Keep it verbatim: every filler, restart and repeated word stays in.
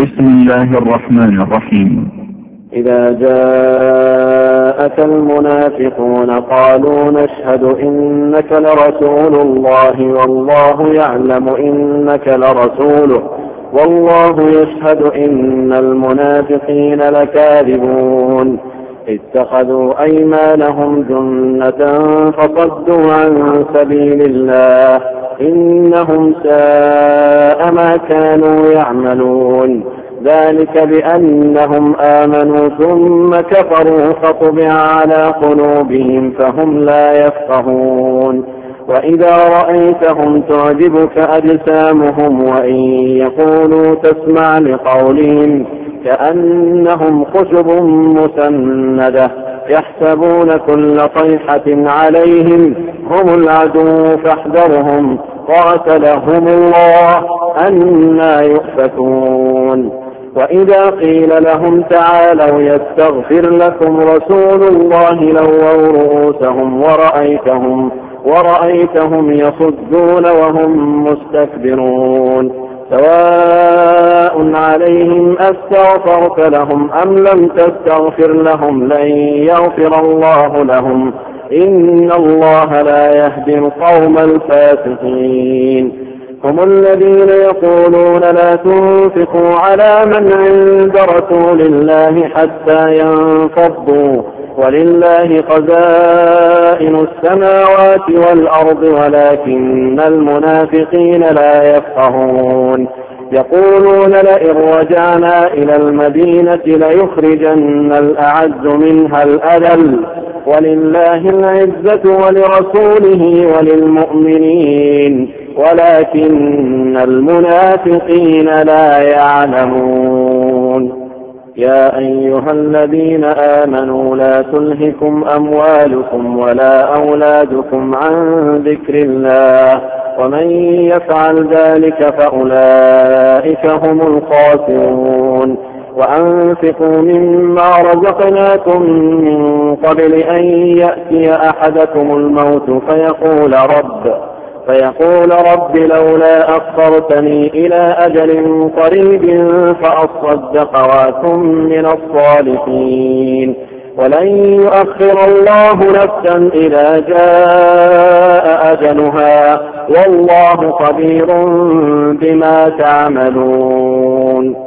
بسم الله الرحمن الرحيم. إذا جاءك المنافقون قالوا نشهد إنك لرسول الله والله يعلم إنك لرسوله والله يشهد إن المنافقين لكاذبون اتخذوا أيمانهم جنة فصدوا عن سبيل الله إنهم ساء ما كانوا يعملون ذلك بأنهم آمنوا ثم كفروا فطبع على قلوبهم فهم لا يفقهون وإذا رأيتهم تعجبك أجسامهم وإن يقولوا تسمع لقولهم كأنهم خشب مسندة يحسبون كل صيحة عليهم هم العدو فاحذرهم قاتلهم الله أنى يؤفكون وإذا قيل لهم تعالوا يستغفر لكم رسول الله لووا رؤوسهم ورأيتهم, ورأيتهم يصدون وهم مستكبرون سواء عليهم أستغفرت لهم أم لم تستغفر لهم لن يغفر الله لهم إن الله لا يهدي القوم الفاسقين هم الذين يقولون لا تنفقوا على من عند رسول الله حتى ينفضوا ولله خزائن السماوات والأرض ولكن المنافقين لا يفقهون يقولون لئن رجعنا إلى المدينة ليخرجن الأعز منها الأذل ولله العزة ولرسوله وللمؤمنين ولكن المنافقين لا يعلمون يا أيها الذين آمنوا لا تلهكم أموالكم ولا أولادكم عن ذكر الله ومن يفعل ذلك فأولئك هم الخاسرون وأنفقوا مما رزقناكم من قبل أن يأتي أحدكم الموت فيقول رب فيقول رب لولا أخرتني إلى أجل قريب فأصدق وأكن من الصالحين ولن يؤخر الله نفسا إذا جاء أجلها والله خبير بما تعملون.